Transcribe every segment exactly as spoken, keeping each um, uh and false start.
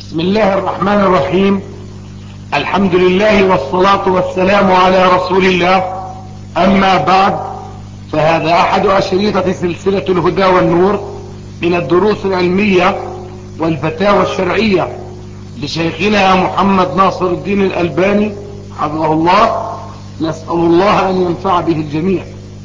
بسم الله الرحمن الرحيم. الحمد لله والصلاة والسلام على رسول الله. أما بعد، فهذا أحد أشريطة سلسلة الهدى والنور من الدروس العلمية والفتاوى الشرعية لشيخنا محمد ناصر الدين الألباني حفظه الله. نسأل الله أن ينفع به الجميع.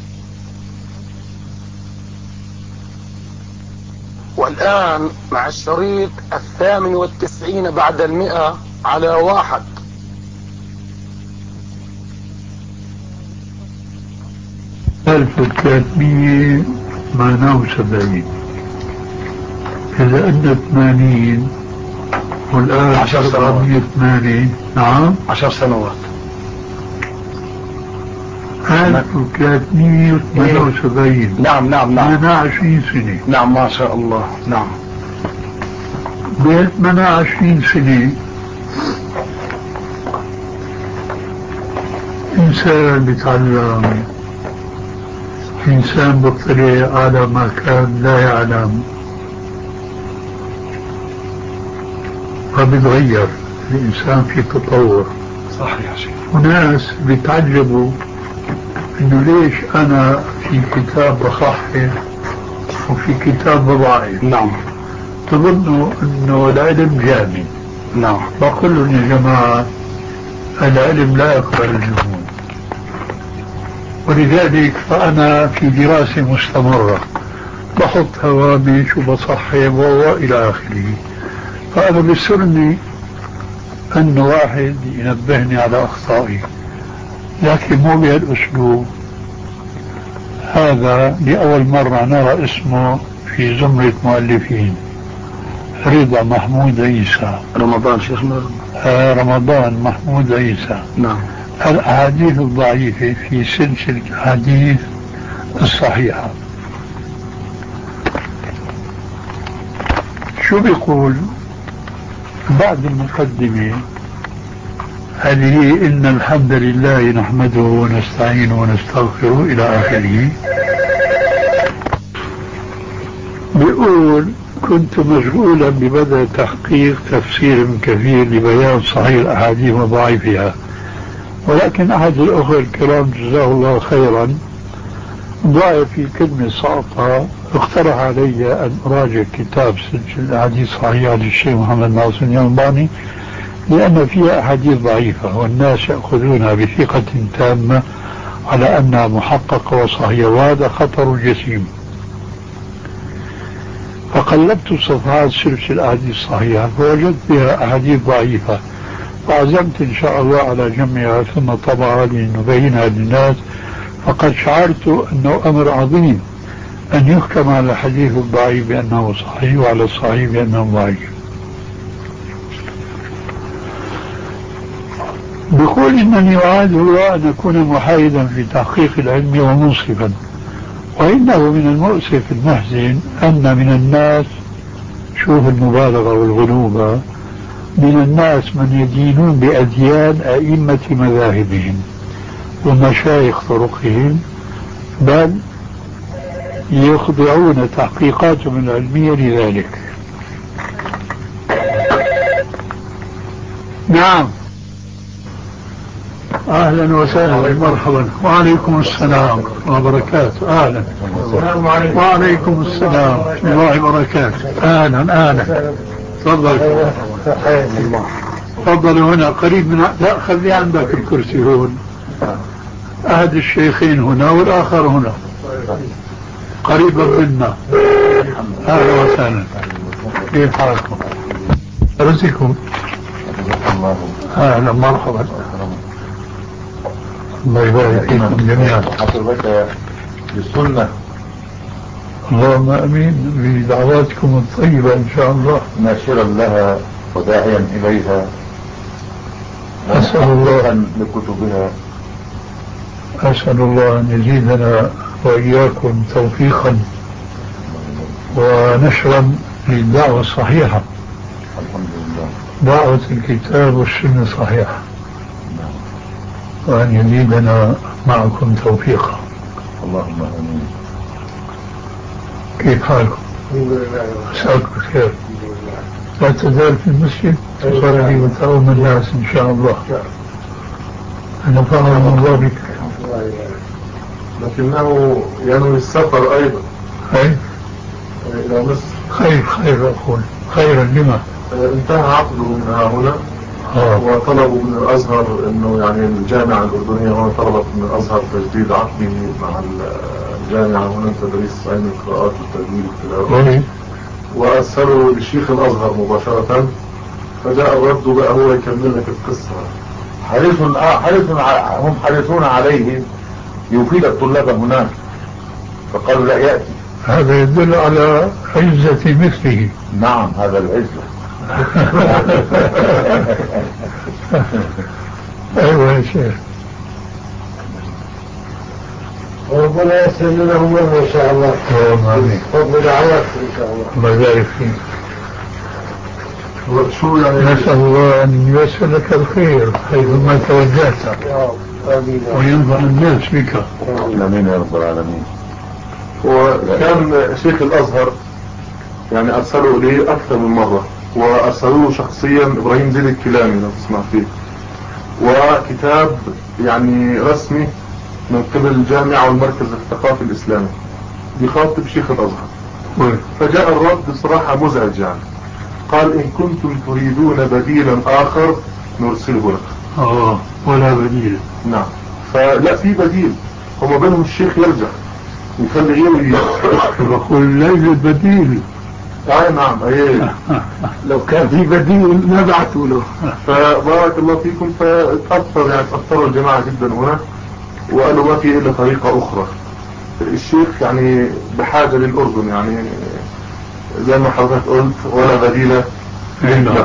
والآن مع الشريط الثامن والتسعين بعد المئة على واحد. ألف وثلاثمية ثمانية وسبعين، إذا أن ثمانين والآن عشر سنوات. ثمانية. نعم، عشر سنوات. ألف وثلاثمية ثمانية وسبعين. نعم نعم نعم. ثمانية وعشرين سنة. نعم ما شاء الله. نعم. بين ثمانية وعشرين سنة إنسان بيتعلم، إنسان بيطلع على ما كان لا يعلم، فبيتغير الإنسان في تطور. صحيح يا شيخ. وناس بيتعجبوا إنه ليش أنا في كتاب بصحح وفي كتاب بضعف. نعم. تظنوا إنه العلم جامد. نعم. بقول لهم يا جماعة، العلم لا يقبل الجمود، ولذلك فأنا في دراسة مستمرة، بحط هوامش وبصحح وإلى آخره. فأنا بيسرني أن واحد ينبهني على أخطائي، لكن مو بهالأسلوب هذا. لأول مرة نرى اسمه في زمرة مؤلفين، رضا محمود عيسى. رمضان شيخنا. آه رمضان محمود عيسى. نعم. الأحاديث الضعيفة في سلسلة الأحاديث الصحيحة. شو بيقول بعد المقدمة هذه؟ إن الحمد لله نحمده ونستعينه ونستغفره إلى آخره. بيقول كنت مشغولا ببدء تحقيق تفسير كثير لبيان صحيح الأحاديث وضعيفها، ولكن أحد الأخوة الكرام جزاه الله خيرا ضاع في كلمة سقطها، اقترح علي أن أراجع كتاب سلسلة الأحاديث الصحيحة للشيخ محمد ناصر الألباني، لأن فيها أحاديث ضعيفة والناس يأخذونها بثقة تامة على أنها محققة وصحيحة، وهذا خطر جسيم. فقلبت صفحات سلسلة الأحاديث الصحيحة فوجدت فيها أحاديث ضعيفة، فعزمت إن شاء الله على جمعها ثم طبعها لنبينها للناس. فقد شعرت أنه أمر عظيم أن يحكم على الحديث الضعيف بأنه صحيح وعلى الصحيح بأنه ضعيف. بقول إنني أعاد الله أن أكون محايدا في تحقيق العلم ومنصفا، وإنه من المؤسف المحزن أن من الناس، شوف المبالغة والغلوبة، من الناس من يدينون بأديان أئمة مذاهبهم ومشايخ طرقهم، بل يخضعون تحقيقاتهم العلمية لذلك. نعم. أهلا وسهلا مرحبا. وعليكم السلام وبركاته. أهلا. وعليكم السلام ورحمة الله وبركاته. أهلا أهلا. تفضل تفضل هنا قريب من، لا خلي عندك الكرسي هون. أحد الشيخين هنا والآخر هنا قريبا منا. أهلا وسهلا. كيف حالكم؟ رزقكم. أهلا مرحبا. الله يبارك فيكم جميعا. حضرتك بالسنة. اللهم امين بدعواتكم الطيبة ان شاء الله. ناشرا لها وداعيا اليها، اسأل الله لكتبها. اسأل الله ان يزيدنا واياكم توفيقا ونشرا للدعوة الصحيحة. الحمد لله. دعوة الكتاب والسنة صحيحة، وأن يزيدنا معكم توفيقا. اللهم امين. كيف حالكم؟ مساكم بخير. لا تزال في المسجد تصلي وتؤم الناس إن شاء الله. أنا فاهم الله بك. لكنه ينوي السفر أيضا. خير إلى مصر. خير خير أقول خيرا لما انتهى عقده من هنا آه. وطلبوا من الأزهر أنه يعني الجامعة الأردنية هنا طلبت من الأزهر تجديد عقده مع الجامعة هنا تدريس علم القراءات والتجويد والتلاوة، وأرسلوا لشيخ الأزهر مباشرة، فجاء الرد بقى هو يكمل لك القصة. حريص حريص هم حريصون عليه يفيد الطلاب هناك، فقالوا لا يأتي. هذا يدل على عزة مثله. نعم هذا العزة. أيوة يا شيخ. وربنا يسلم لهم إن شاء الله. فضل دعوات إن شاء الله. الله يبارك فيك. شو يعني نسأل الله أن ييسر لك الخير حيثما توجهت وينفع الناس بك. آمين يا رب العالمين. وكان شيخ الأزهر يعني أرسلوا إليه أكثر من مرة، وأرسلوه شخصيا إبراهيم زيد الكلامي لو تسمع فيه، وكتاب يعني رسمي من قبل الجامعة والمركز الثقافي الإسلامي بيخاطب شيخ الأزهر. فجاء الرد بصراحة مزعج، يعني قال إن كنتم تريدون بديلا آخر نرسله لك. آه ولا بديل. نعم، فلا في بديل، هما بينهم الشيخ يرجع يخلي غيره يقول لا يوجد بديل. آه نعم أيه. لو كان في بديل ما بعثوا له. فبارك الله فيكم. فتأثر يعني تأثروا الجماعة جدا هنا، وقالوا ما في إلا طريقة أخرى. الشيخ يعني بحاجة للأردن، يعني زي ما حضرتك قلت ولا بديل له.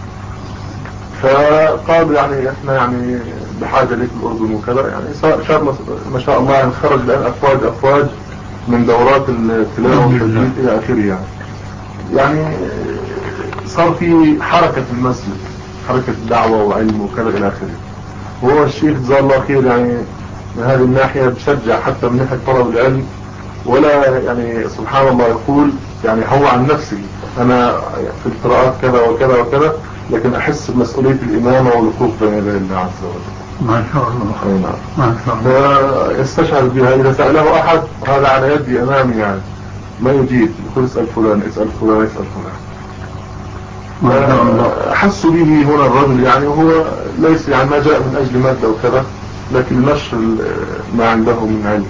فقالوا يعني احنا يعني بحاجة لك الأردن وكذا، يعني صار ما شاء الله يعني خرج الآن أفواج أفواج من دورات التلاوة والتجويد إلى آخره. يعني يعني صار في حركة في المسجد، حركة دعوة وعلم وكذا إلى آخره. وهو الشيخ جزاه الله خير يعني من هذه الناحية بشجع حتى من ناحية طلب العلم، ولا يعني سبحان الله يقول يعني هو عن نفسي أنا في القراءات كذا وكذا وكذا، لكن أحس بمسؤولية الإمامة والوقوف بين يدي الله عز وجل. ما شاء الله. أي نعم. ما شاء الله. فيستشعر بها إذا سأله أحد هذا على يدي أمامي، يعني ما يجيب يقول اسأل فلان اسأل فلان اسأل فلان. أحس به هنا الرجل يعني هو ليس يعني ما جاء من أجل مادة وكذا، لكن نشر ما عنده من علم.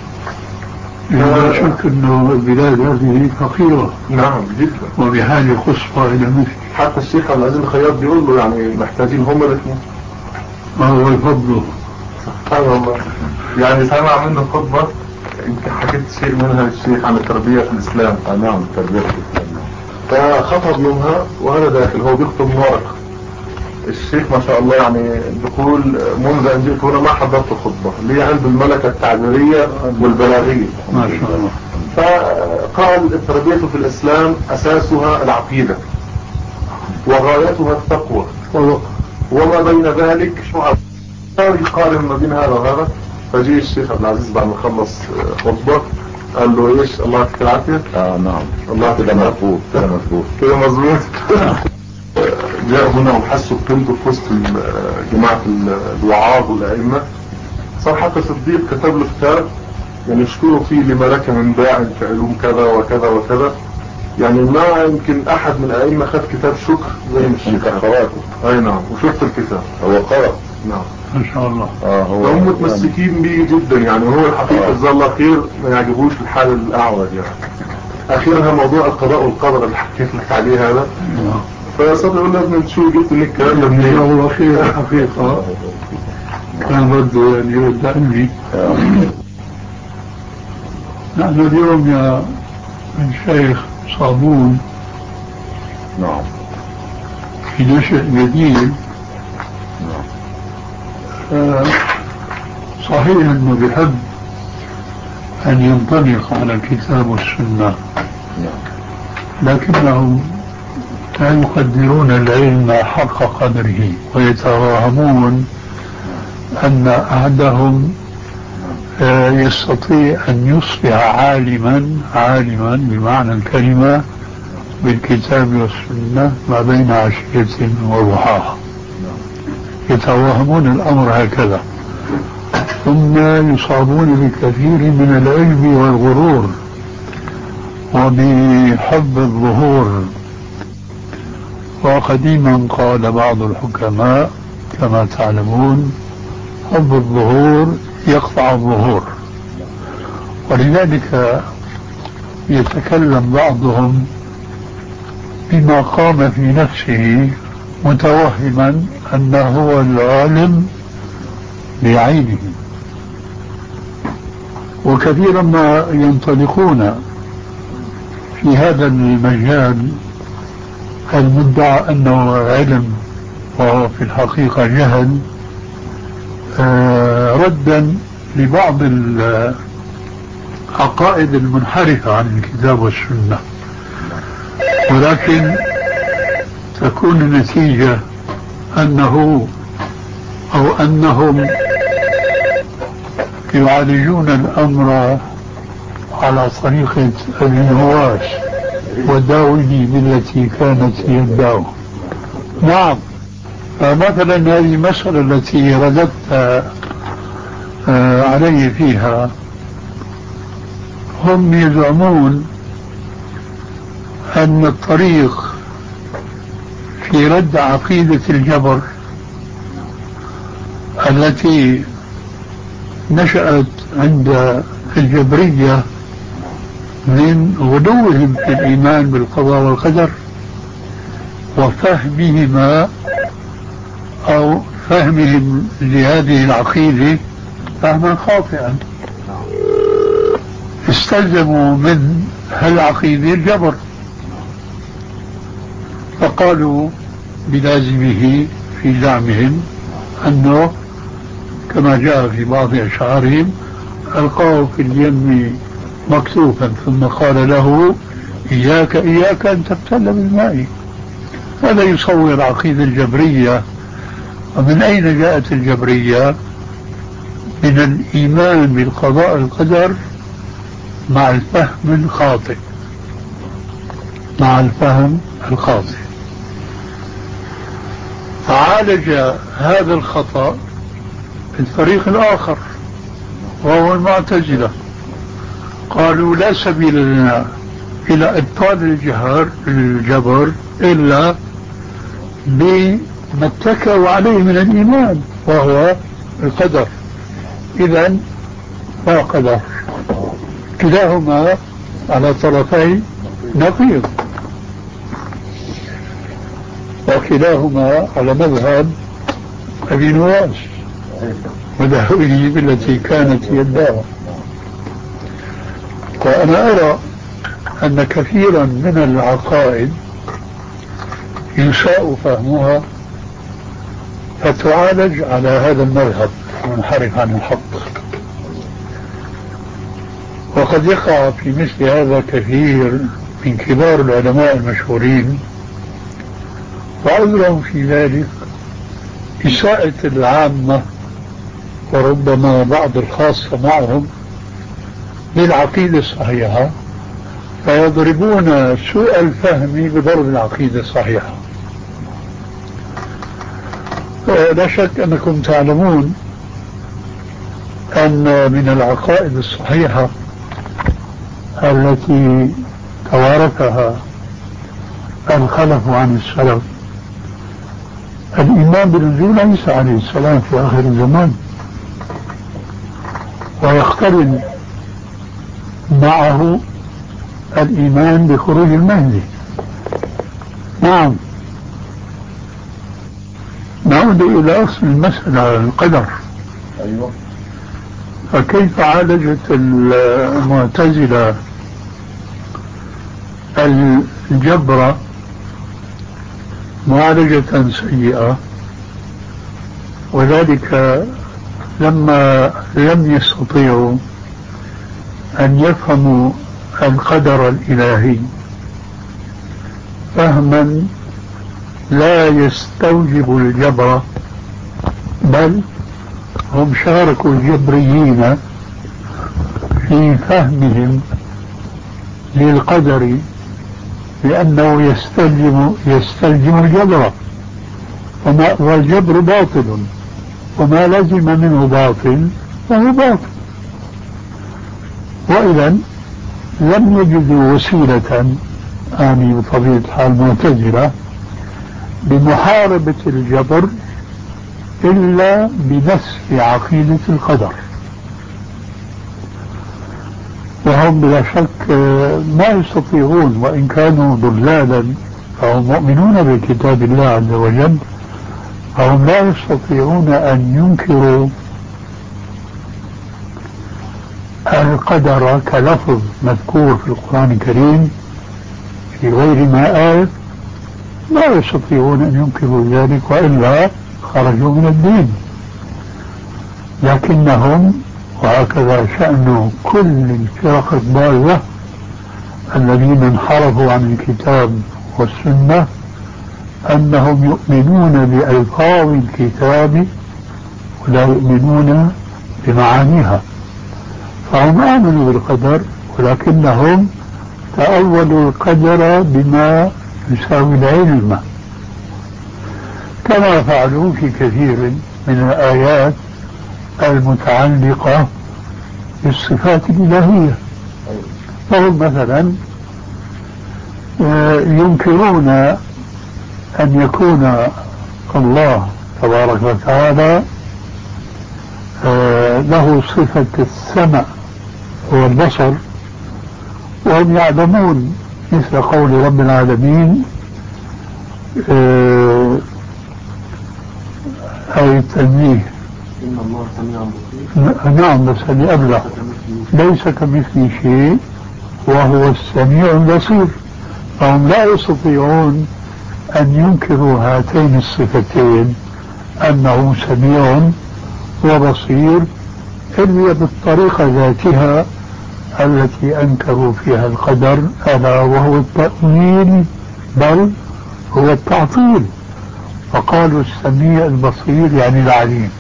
لا شك أنه البلاد هذه فقيرة. نعم جدا، وبحاجة قصوى إلى مثل. حتى الشيخ عبد العزيز الخياط بيقول له يعني محتاجين هم الاثنين. ما هو الفضل. سبحان الله. يعني سمع منه خطبة يمكن حكيت شيء منها الشيخ عن التربية في الإسلام. نعم التربية في الإسلام. فخطب منها وأنا داخل هو بيخطب من ورقة. الشيخ ما شاء الله يعني بيقول منذ أن جئت هنا ما حضرت خطبة لي عند الملكة التعبيرية والبلاغية ما شاء الله. فقال التربية في الإسلام أساسها العقيدة وغايتها التقوى وما بين ذلك شعب. يقارن ما بين هذا وهذا. فجي الشيخ عبد العزيز بعد ما خلص خطبة قال له ايش الله يعطيك العافية. اه نعم الله كده مظبوط كده مظبوط كده مظبوط. جاء هنا وحسوا بقيمته في وسط جماعة الوعاظ والأئمة. صار حتى صديق كتب له كتاب يعني يشكروا فيه لما لك من باع في علوم كذا وكذا وكذا. يعني ما يمكن أحد من الأئمة خد كتاب شكر زي الشيخ قراته. أي نعم وشفت الكتاب هو قرأ. نعم ما شاء الله. اه هو هم متمسكين بيه جدا. يعني هو الحقيقة جزاه الله خير ما يعجبوش الحال الأعوج. يعني أخيرا موضوع القضاء والقدر اللي حكيت لك عليه هذا. فصار يقول لك من شو جبت لك الكلام ده منين؟ والله خير الحقيقة كان برضه يعني يرد عني. نحن اليوم يا الشيخ صابون نعم في نشأ جديد. آه صحيح انه بحب ان ينطلق على الكتاب والسنة، لكنهم لا يقدرون العلم حق قدره ويتراهمون ان احدهم آه يستطيع ان يصبح عالما عالما بمعنى الكلمة بالكتاب والسنة ما بين عشية وضحاها، يتوهمون الأمر هكذا، ثم يصابون بكثير من العجب والغرور وبحب الظهور. وقديما قال بعض الحكماء كما تعلمون: حب الظهور يقطع الظهور. ولذلك يتكلم بعضهم بما قام في نفسه متوهما أنه هو العالم بعينه، وكثيرا ما ينطلقون في هذا المجال المدعى أنه علم وهو في الحقيقة جهل، آه ردا لبعض العقائد المنحرفة عن الكتاب والسنة. ولكن تكون النتيجة أنه أو أنهم يعالجون الأمر على طريقة الهواش وداوني بالتي كانت يدعو. نعم، فمثلا هذه المسألة التي رددت علي فيها، هم يزعمون أن الطريق في رد عقيدة الجبر التي نشأت عند الجبرية من غلوهم في الإيمان بالقضاء والقدر وفهمهما أو فهمهم لهذه العقيدة فهما خاطئا، استلزموا من هالعقيدة الجبر، فقالوا بلازمه في زعمهم أنه كما جاء في بعض أشعارهم: ألقاه في اليم مكتوفا ثم قال له: إياك إياك أن تبتل بالماء. هذا يصور العقيدة الجبرية. ومن أين جاءت الجبرية؟ من الإيمان بالقضاء والقدر مع الفهم الخاطئ مع الفهم الخاطئ فعالج هذا الخطأ الفريق الآخر وهو المعتزلة. قالوا: لا سبيل لنا إلى إبطال الجهر الجبر إلا بما اتكوا عليه من الإيمان وهو القدر. إذن لا قدر، كلاهما على طرفي نقيض، وكلاهما على مذهب أبي نواس ودهوه بالتي كانت يداه. وأنا أرى أن كثيرا من العقائد يساء فهمها فتعالج على هذا المذهب المنحرف عن الحق. وقد يقع في مثل هذا كثير من كبار العلماء المشهورين، وعذرهم في ذلك إساءة العامة وربما بعض الخاصة معهم للعقيدة الصحيحة، فيضربون سوء الفهم بضرب العقيدة الصحيحة. لا شك أنكم تعلمون أن من العقائد الصحيحة التي توارثها الخلف عن السلف الإيمان بنزول عيسى عليه السلام في آخر الزمان، ويقترن معه الإيمان بخروج المهدي. نعم، نعود إلى أصل المسألة القدر. أيوة. فكيف عالجت المعتزلة الجبر معالجة سيئة؟ وذلك لما لم يستطيعوا أن يفهموا القدر الإلهي فهما لا يستوجب الجبر، بل هم شاركوا الجبريين في فهمهم للقدر لأنه يستلزم يستلزم الجبر، والجبر باطل، وما لزم منه باطل فهو باطل. وإذا لم يجدوا وسيلة، آني بطبيعة الحال معتزلة، بمحاربة الجبر إلا بنسف عقيدة القدر. وهم بلا شك ما يستطيعون، وإن كانوا ضلالا فهم مؤمنون بكتاب الله عز وجل، فهم لا يستطيعون أن ينكروا القدر كلفظ مذكور في القرآن الكريم في غير ما آية، لا يستطيعون أن ينكروا ذلك، وإلا خرجوا من الدين. لكنهم، وهكذا شأن كل الفرق الضالة الذين انحرفوا عن الكتاب والسنة، أنهم يؤمنون بألفاظ الكتاب ولا يؤمنون بمعانيها. فهم آمنوا بالقدر، ولكنهم تأولوا القدر بما يساوي العلم، كما فعلوا في كثير من الآيات المتعلقة بالصفات الإلهية. فهم مثلا ينكرون أن يكون الله تبارك وتعالى له صفة السمع والبصر، وهم يعلمون مثل قول رب العالمين أي التنبيه إن الله سميع بصير. نعم، بس اللي قبله ليس كمثله شيء وهو السميع البصير. فهم لا يستطيعون أن ينكروا هاتين الصفتين، أنه سميع وبصير، إلا بالطريقة ذاتها التي أنكروا فيها القدر، ألا وهو التأويل، بل هو التعطيل. فقالوا السميع البصير يعني العليم.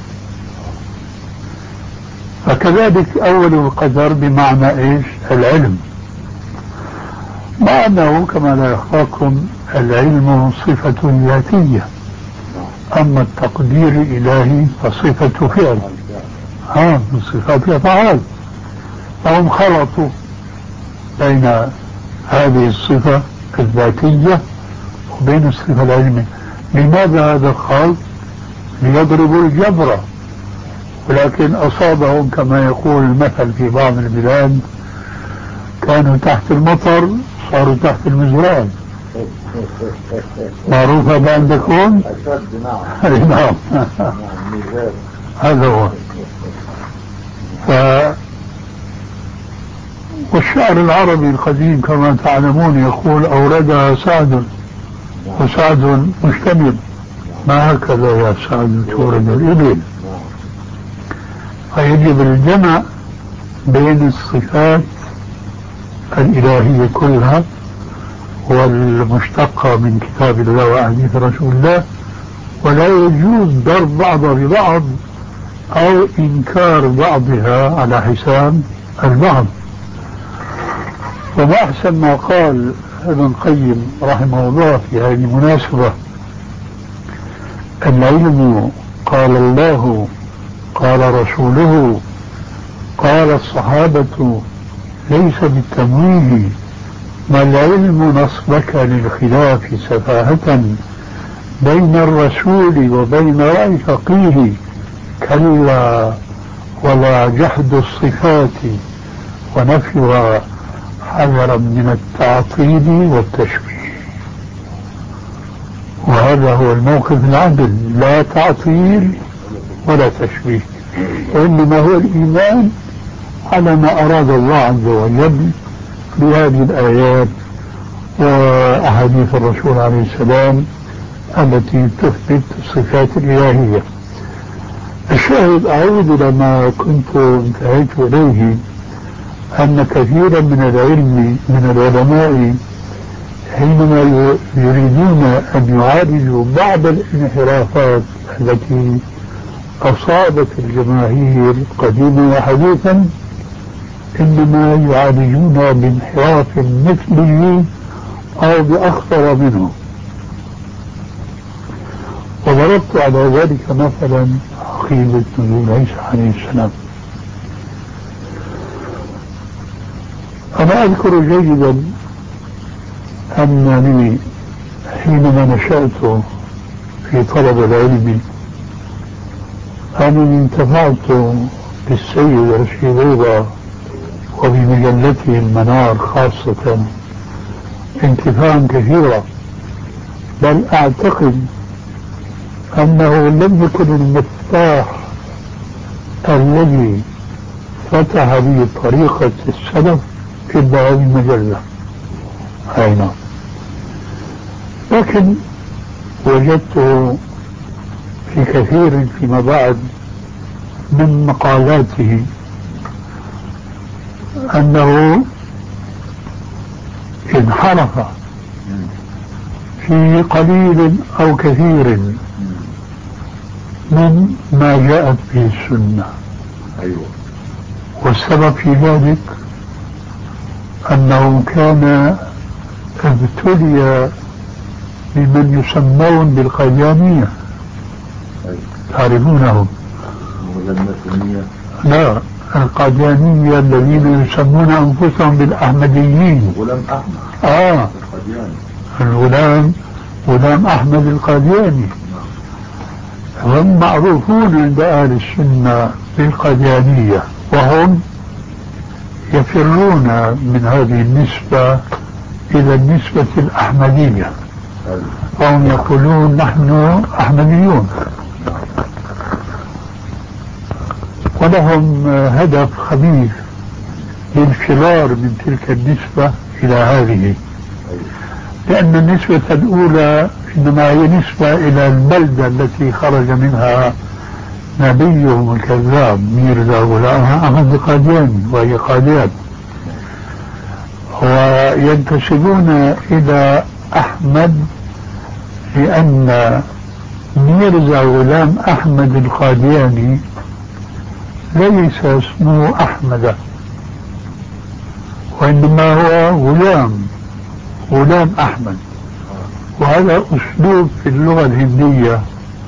فكذلك أولوا القدر بمعنى إيش؟ العلم، مع أنه كما لا يخفاكم العلم صفة ذاتية، أما التقدير الإلهي فصفة فعل، ها من صفات الأفعال. فهم خلطوا بين هذه الصفة الذاتية وبين الصفة العلمية. لماذا هذا الخلط؟ ليضربوا الجبر، ولكن أصابهم كما يقول المثل في بعض البلاد: كانوا تحت المطر صاروا تحت المزرعة. معروفة عندكم؟ نعم. هذا هو. ف... والشعر العربي القديم كما تعلمون يقول: أوردها سعد وسعد مشتمل، ما هكذا يا سعد تورد الإبل. فيجب الجمع بين الصفات الإلهية كلها والمشتقة من كتاب الله وأحاديث رسول الله، ولا يجوز ضرب بعضها ببعض أو إنكار بعضها على حساب البعض. وما أحسن ما قال ابن القيم رحمه الله في هذه المناسبة: العلم قال الله قال رسوله قال الصحابة ليس بالتمويه، ما العلم نصبك للخلاف سفاهة بين الرسول وبين رأي فقيه، كلا ولا جحد الصفات ونفيها حذرا من التعطيل والتشبيه. وهذا هو الموقف العدل، لا تعطيل ولا تشبيه، وإنما هو الإيمان على ما أراد الله عز وجل بهذه الآيات وأحاديث الرسول عليه السلام التي تثبت الصفات الإلهية. الشاهد، أعود لما كنت انتهيت إليه، أن كثيرا من العلم من العلماء حينما يريدون أن يعالجوا بعض الانحرافات التي أصابت الجماهير قديما وحديثا، إنما يعالجون بانحراف مثله أو بأخطر منه. وضربت على ذلك مثلا عقيدة نزول عيسى عليه السلام. أنا أذكر جيدا أنني حينما نشأت في طلب العلم أنني انتفعت بالسيد رشيد رضا وبمجلته المنار خاصة انتفاعا كثيرا، بل أعتقد أنه لم يكن المفتاح الذي فتح به طريقة السلف إلا هذه المجلة. أي نعم. لكن وجدته في كثير فيما بعد من مقالاته أنه انحرف في قليل أو كثير من ما جاءت به السنة. أيوة. والسبب في ذلك أنه كان ابتلي بمن يسمون بالقاديانية. أيوة. تعرفونهم؟ لا، القاديانية الذين يسمون أنفسهم بالأحمديين. غلام أحمد. آه القادياني. الغلام غلام أحمد القادياني. هم معروفون عند أهل السنة بالقاديانية، وهم يفرون من هذه النسبة إلى النسبة الأحمدية، وهم يقولون نحن أحمديون، ولهم هدف خبيث للفرار من تلك النسبة إلى هذه، لأن النسبة الأولى إنما هي نسبة إلى البلدة التي خرج منها نبيهم الكذاب ميرزا غلام أحمد القادياني، وهي قاديان، وينتسبون إلى أحمد لأن ميرزا غلام أحمد القادياني ليس اسمه أحمد، وإنما هو غلام غلام أحمد. وهذا أسلوب في اللغة الهندية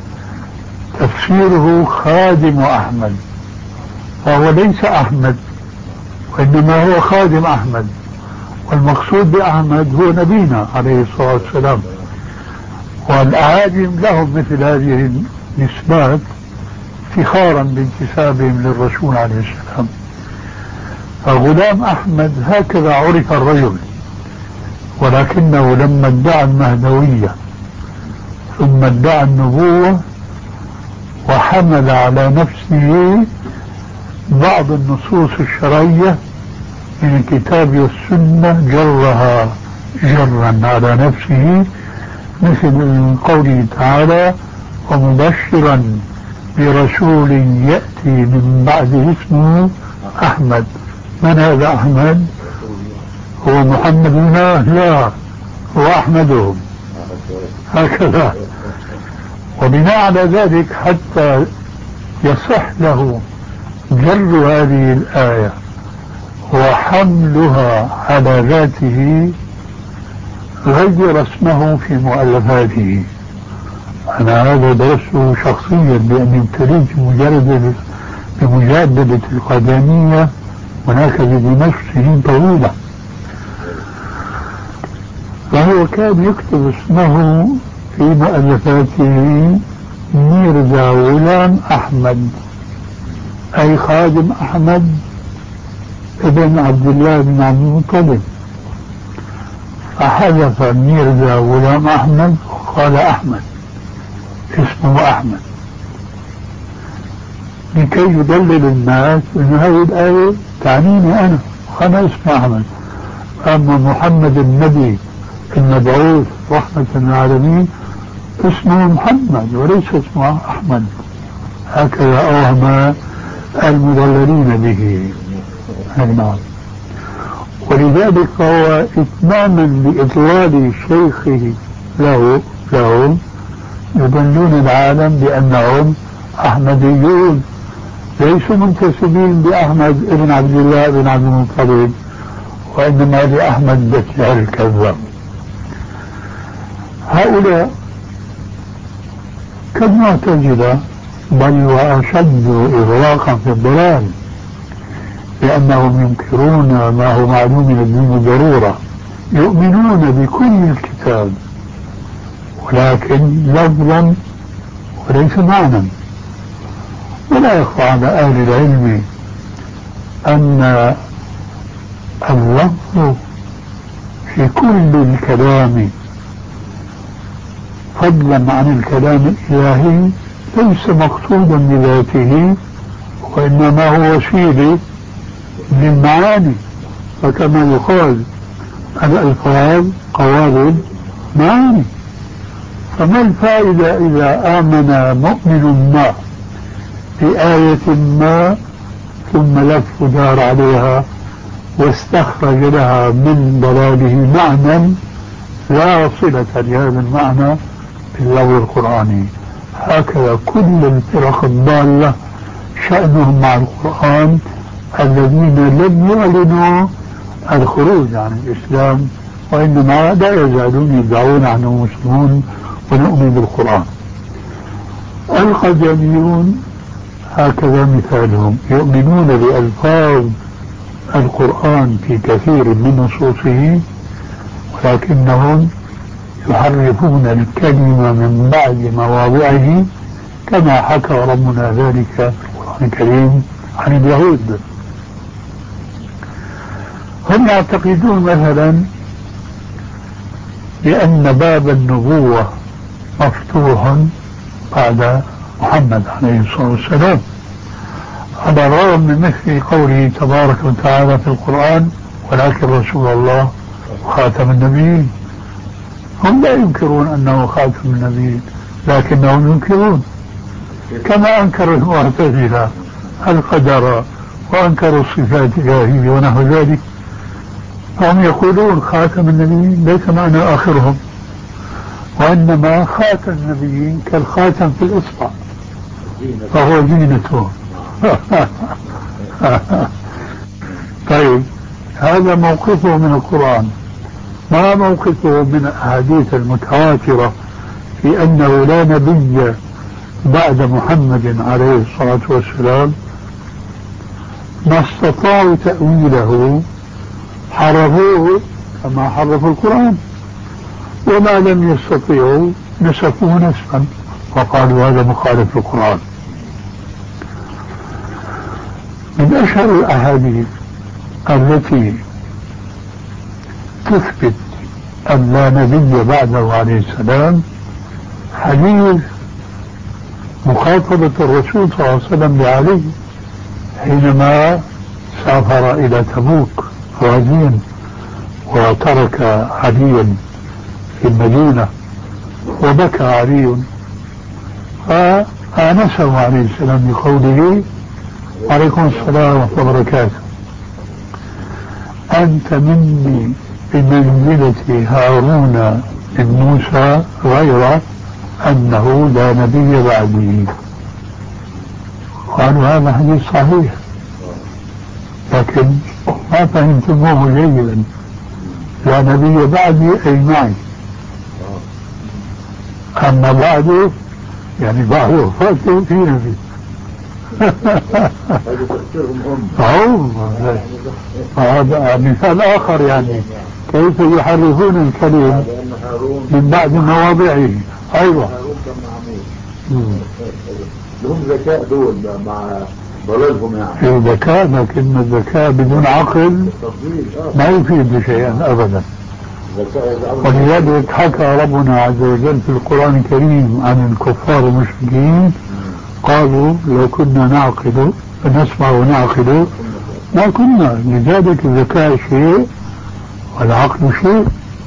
تفسيره خادم أحمد، فهو ليس أحمد وإنما هو خادم أحمد، والمقصود بأحمد هو نبينا عليه الصلاة والسلام. والأعاجم لهم مثل هذه النسبات افتخارا بانتسابهم للرسول عليه السلام. فغلام أحمد هكذا عرف الرجل، ولكنه لما ادعى المهدوية ثم ادعى النبوة وحمل على نفسه بعض النصوص الشرعية من الكتاب والسنة جرها جرا على نفسه، مثل قوله تعالى ومبشرا برسول يأتي من بعده اسمه أحمد. من هذا أحمد؟ هو محمد الله؟ لا، هو أحمدهم هكذا. وبناء على ذلك حتى يصح له جر هذه الآية وحملها على ذاته غير اسمه في مؤلفاته. أنا هذا درسته شخصيا لأني ابتليت بمجرد بمجادلة القادمية هناك بدمشق سنين طويلة. فهو كان يكتب اسمه في مؤلفاته ميرزا غلام أحمد، أي خادم أحمد ابن عبد الله بن عبد المطلب، فحذف ميرزا غلام أحمد وقال أحمد، اسمه أحمد، لكي يدلل الناس أن هذه الآية تعنيني أنا وأنا اسمي أحمد، أما محمد النبي المبعوث رحمة للعالمين اسمه محمد وليس اسمه أحمد. هكذا أوهم المضللين به. نعم. ولذلك فهو إتماما لإضلال شيخه له لهم يضلون العالم بأنهم أحمديون ليسوا منتسبين بأحمد ابن عبد الله بن عبد المطلب، وإنما لأحمد بن الكذاب. هؤلاء كالمعتزلة بل وأشد إغراقا في الضلال، لأنهم ينكرون ما هو معلوم من الدين ضرورة، يؤمنون بكل الكتاب ولكن لفظا وليس معنى. ولا يخفى على أهل العلم أن اللفظ في كل الكلام فضلا عن الكلام الإلهي ليس مقصودا بذاته، وإنما هو وسيلة للمعاني. فكما يقال الألفاظ قوالب معاني. فما الفائدة إذا آمن مؤمن ما بآية ما ثم لف دار عليها واستخرج لها من ضلاله معنى لا صلة لهذا المعنى باللفظ القرآني؟ هكذا كل الفرق الضالة شأنهم مع القرآن الذين لم يعلنوا الخروج عن الإسلام، وإنما لا يزالون يدعون عنهم مسلمون ونؤمن بالقرآن. القدميون هكذا مثالهم، يؤمنون بألفاظ القرآن في كثير من نصوصه، ولكنهم يحرفون الكلمة من بعد مواضعه كما حكى ربنا ذلك في القرآن الكريم عن اليهود. هم يعتقدون مثلا بأن باب النبوة مفتوح بعد محمد عليه الصلاة والسلام، على الرغم من مثل قوله تبارك وتعالى في القرآن ولكن رسول الله خاتم النبيين. هم لا ينكرون أنه خاتم النبيين، لكنهم ينكرون كما أنكر المعتزلة القدر وأنكروا الصفات الإلهية ونحو ذلك. فهم يقولون خاتم النبيين ليس معنى آخرهم، وإنما خاتم النبيين كالخاتم في الإصبع فهو زينته. طيب هذا موقفه من القرآن. ما موقفه من الأحاديث المتواترة في أنه لا نبي بعد محمد عليه الصلاة والسلام؟ ما استطاعوا تأويله حرفوه كما حرفوا القرآن، وما لم يستطيعوا نسفوه نسفا وقالوا هذا مخالف للقرآن. من أشهر الأحاديث التي تثبت أن لا نبي بعده عليه السلام حديث مخاطبة الرسول صلى الله عليه وسلم لعلي حينما سافر إلى تبوك غازيا وترك عليا في المدينة، وبكى علي فآنسه عليه السلام بقوله وعليكم السلام ورحمة الله وبركاته أنت مني بمنزلة هارون من موسى غير أنه لا نبي بعدي. قالوا هذا حديث صحيح، لكن ما فهمتموه جيدا. لا نبي بعدي أي معي، أما بعده يعني بعد وفاته في نبي. هذا مثال آخر، يعني كيف يحرفون الكلم من بعد مواضعه. أيوة لهم ذكاء دول مع ضلالهم يعني. الذكاء، لكن الذكاء بدون عقل ما يفيد شيئا أبدا. ولذلك حكى ربنا عز وجل في القرآن الكريم عن الكفار والمشركين قالوا لو كنا نعقل نسمع ونعقل ما كنا. لذلك الذكاء شيء والعقل شيء.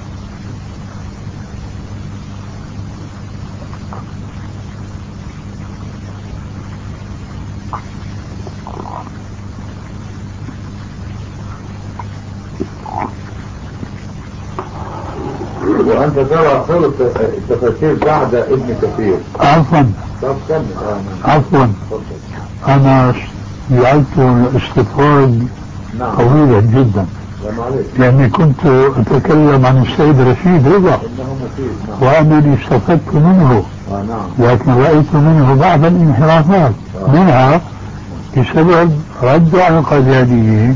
وأنت ترى خير التفاسير بعد ابن كثير. عفوا عفوا أنا جعلت الاستطراد طويلا جدا، لأني كنت أتكلم عن السيد رشيد رضا وأنني استفدت منه، لكن رأيت منه بعض الانحرافات، منها بسبب رد على القاديانيين.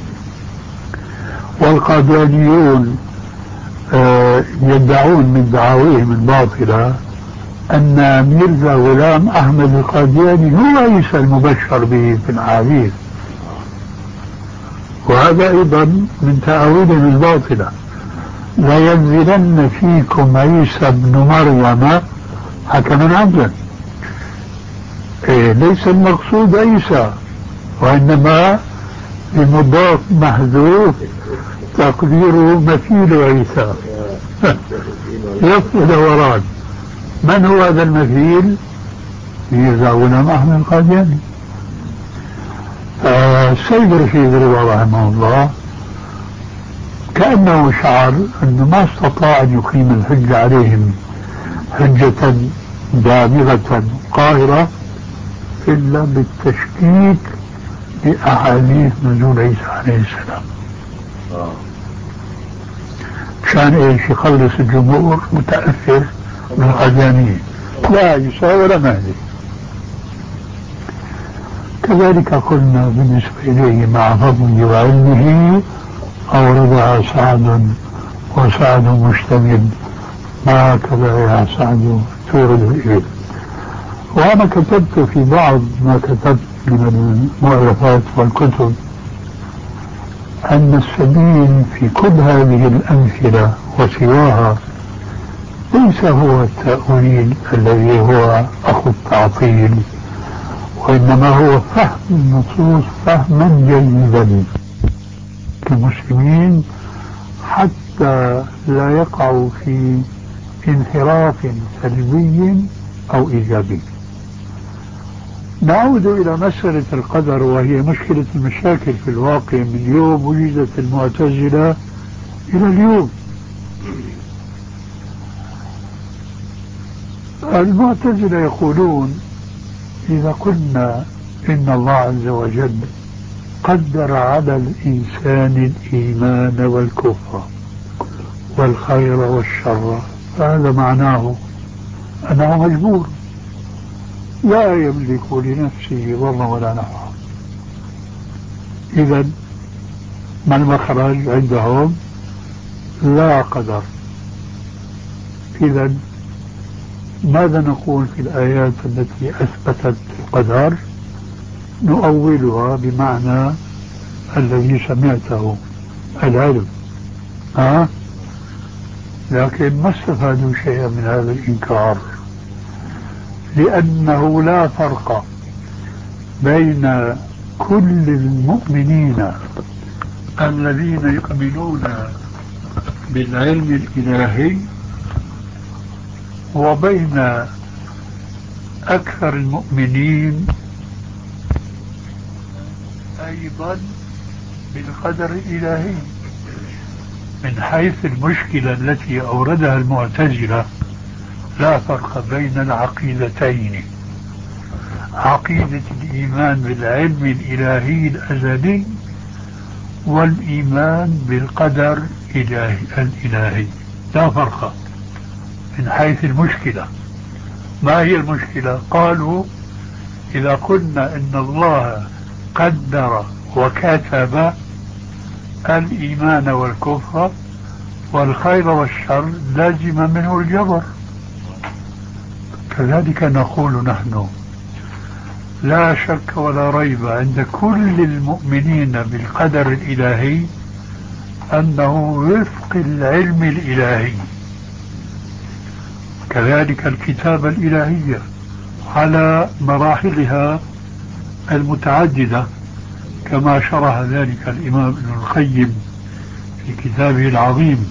والقاديانيون يدعون من دعاويهم الباطلة أن ميرزا غلام أحمد القادياني هو عيسى المبشر به في الأحاديث، وهذا أيضا من تأويلهم الباطلة. لا ينزلن فيكم عيسى ابن مريم حكما عدلا. إيه، ليس المقصود عيسى، وإنما المضاف محذوف تقديره مثيل عيسى. يصل وراد. من هو هذا المثيل؟ ميرزا غلام أحمد القادياني. السيد رشيد رضا رحمه الله كأنه شعر أنه ما استطاع أن يقيم الحجة عليهم حجة دامغة قاهرة إلا بالتشكيك بأحاديث نزول عيسى عليه السلام. كان ايش؟ يخلص الجمهور متأثر بالقاديانيين، لا عيسى ولا مهدي. كذلك قلنا بالنسبة إليه مع فضله وعلمه أوردها سعد وسعد مشتمل، ما هكذا يا سعد تورد الإبل. وأنا كتبت في بعض ما كتبت من المؤلفات والكتب أن السبيل في كل هذه الأمثلة وسواها ليس هو التأويل الذي هو أخو التعطيل، وإنما هو فهم النصوص فهما جيدا للمسلمين حتى لا يقعوا في انحراف سلبي أو إيجابي. نعود إلى مسألة القدر، وهي مشكلة المشاكل في الواقع من يوم وجدت المعتزلة إلى اليوم. المعتزلة يقولون إذا قلنا إن الله عز وجل قدر على الإنسان الإيمان والكفر والخير والشر، فهذا معناه أنه مجبور لا يملك لنفسه ضرا ولا نفعا. إذا ما المخرج عندهم؟ لا قدر. إذا ماذا نقول في الآيات التي أثبتت القدر؟ نؤولها بمعنى الذي سمعته، العلم. ها؟ لكن ما استفادوا شيئا من هذا الإنكار، لأنه لا فرق بين كل المؤمنين الذين يؤمنون بالعلم الإلهي وبين أكثر المؤمنين أيضا بالقدر الإلهي. من حيث المشكلة التي أوردها المعتزلة لا فرق بين العقيدتين، عقيدة الإيمان بالعلم الإلهي الأزلي والإيمان بالقدر الإلهي الإلهي، لا فرق من حيث المشكلة. ما هي المشكلة؟ قالوا إذا قلنا إن الله قدر وكتب الإيمان والكفر والخير والشر لازم منه الجبر. كذلك نقول نحن لا شك ولا ريب عند كل المؤمنين بالقدر الإلهي أنه وفق العلم الإلهي. كذلك الكتابة الإلهية على مراحلها المتعددة كما شرح ذلك الإمام ابن القيم في كتابه العظيم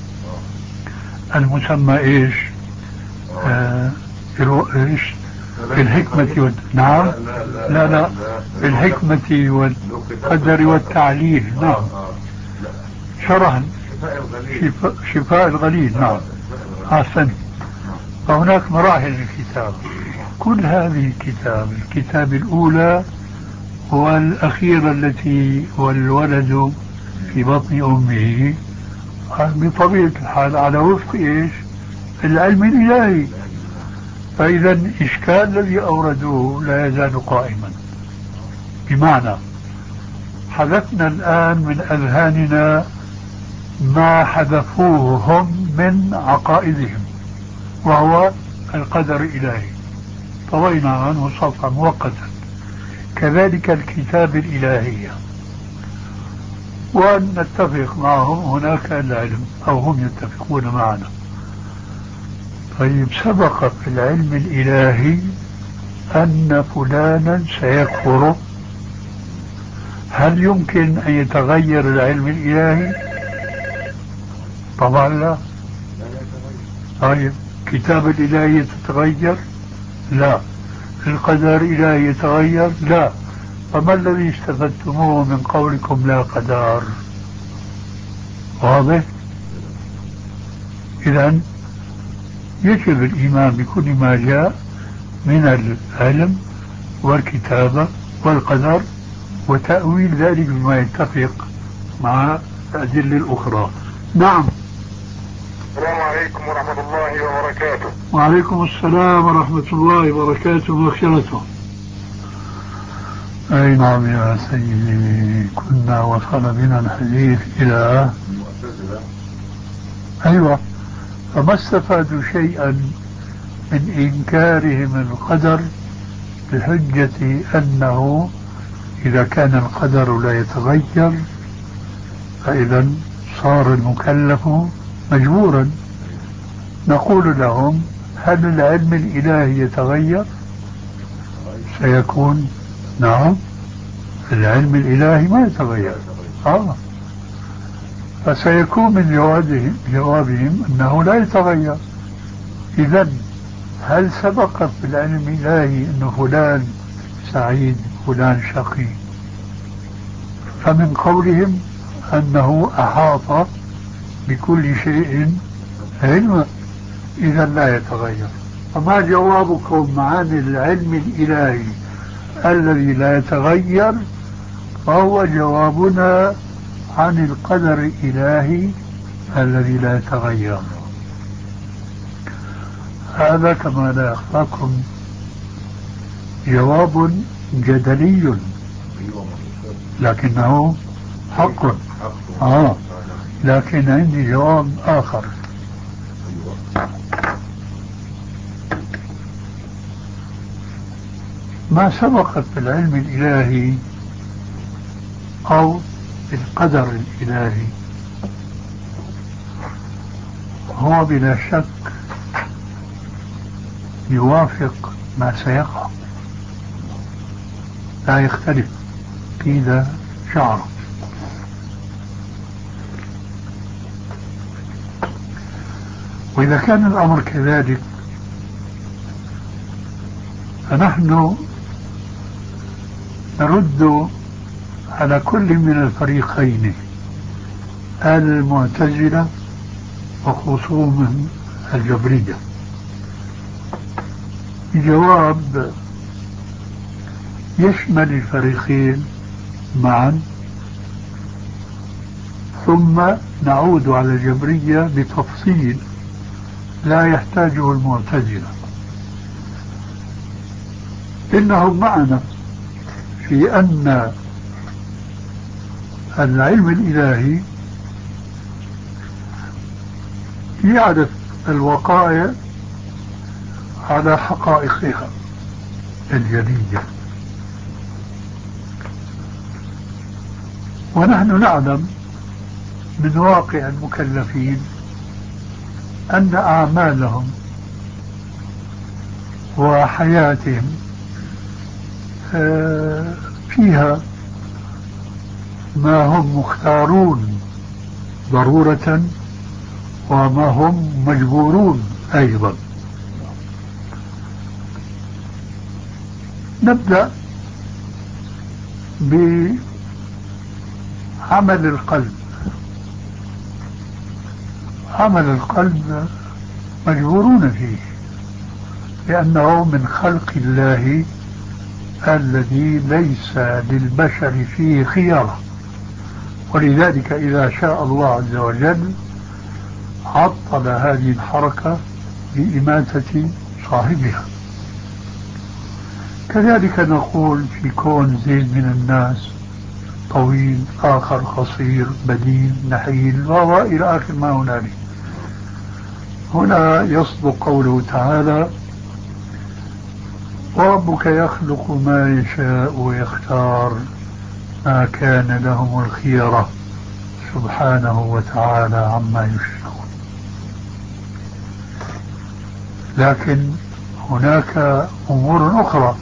المسمى إيش؟ آه إيش؟ الحكمة وال... نعم لا لا الحكمة والقدر والتعليل. نعم شرح شفاء, شفاء الغليل. نعم أحسن. فهناك مراحل الكتاب، كل هذه الكتاب الكتاب الأولى والأخيرة التي والولد في بطن أمه بطبيعة الحال على وفق إيش؟ العلم الإلهي. فإذا الإشكال الذي أوردوه لا يزال قائما، بمعنى حذفنا الآن من أذهاننا ما حذفوه هم من عقائدهم وهو القدر الإلهي، طوينا عنه صفحة مؤقتا. كذلك الكتاب الإلهية، وأن نتفق معهم هناك العلم أو هم يتفقون معنا. طيب سبق في العلم الإلهي أن فلانا سيكفر، هل يمكن أن يتغير العلم الإلهي؟ طبعا لا. طيب كتاب الإلهي تتغير؟ لا. القدر الإلهي يتغير؟ لا. فما الذي استفدتموه من قولكم لا قدر؟ واضح؟ إذن يجب الإيمان بكل ما جاء من العلم والكتابة والقدر، وتأويل ذلك بما يتفق مع الأدلة الأخرى. نعم. السلام عليكم ورحمة الله وبركاته. وعليكم السلام ورحمة الله وبركاته ومغفرته. أي نعم يا سيدي، كنا وصل بنا الحديث إلى أيوة. فما استفادوا شيئا من إنكارهم القدر بحجة أنه إذا كان القدر لا يتغير فإذا صار المكلف مجبورا. نقول لهم هل العلم الإلهي يتغير؟ سيكون نعم، العلم الإلهي ما يتغير. آه. فسيكون من جوابهم, جوابهم أنه لا يتغير. إذن هل سبق في العلم الإلهي أن فلان سعيد فلان شقي؟ فمن قولهم أنه أحاط بكل شيء علما، إذا لا يتغير. فما جوابكم عن العلم الإلهي الذي لا يتغير؟ فهو جوابنا عن القدر الإلهي الذي لا يتغير. هذا كما لا يخفاكم جواب جدلي لكنه حق. آه. لكن عندي جواب آخر. ما سبق في العلم الإلهي أو القدر الإلهي هو بلا شك يوافق ما سيقع، لا يختلف كذا شعره. وإذا كان الأمر كذلك فنحن نرد على كل من الفريقين، المعتزلة وخصومهم الجبرية، بجواب يشمل الفريقين معا، ثم نعود على الجبرية بتفصيل لا يحتاجه المعتزلة. إنهم معنا في أن العلم الإلهي يعرف الوقائع على حقائقها الجلية، ونحن نعلم من واقع المكلفين أن أعمالهم وحياتهم فيها ما هم مختارون ضرورة وما هم مجبورون أيضا. نبدأ بعمل القلب. عمل القلب مجبورون فيه لأنه من خلق الله الذي ليس للبشر فيه خيار، ولذلك إذا شاء الله عز وجل عطل هذه الحركة بإماتة صاحبها. كذلك نقول في كون زيد من الناس طويل، آخر قصير، بدين، نحيل، وإلى آخر ما هنالك. هنا يصدق قوله تعالى: وربك يخلق ما يشاء ويختار ما كان لهم الخيرة سبحانه وتعالى عما يشركون. لكن هناك أمور أخرى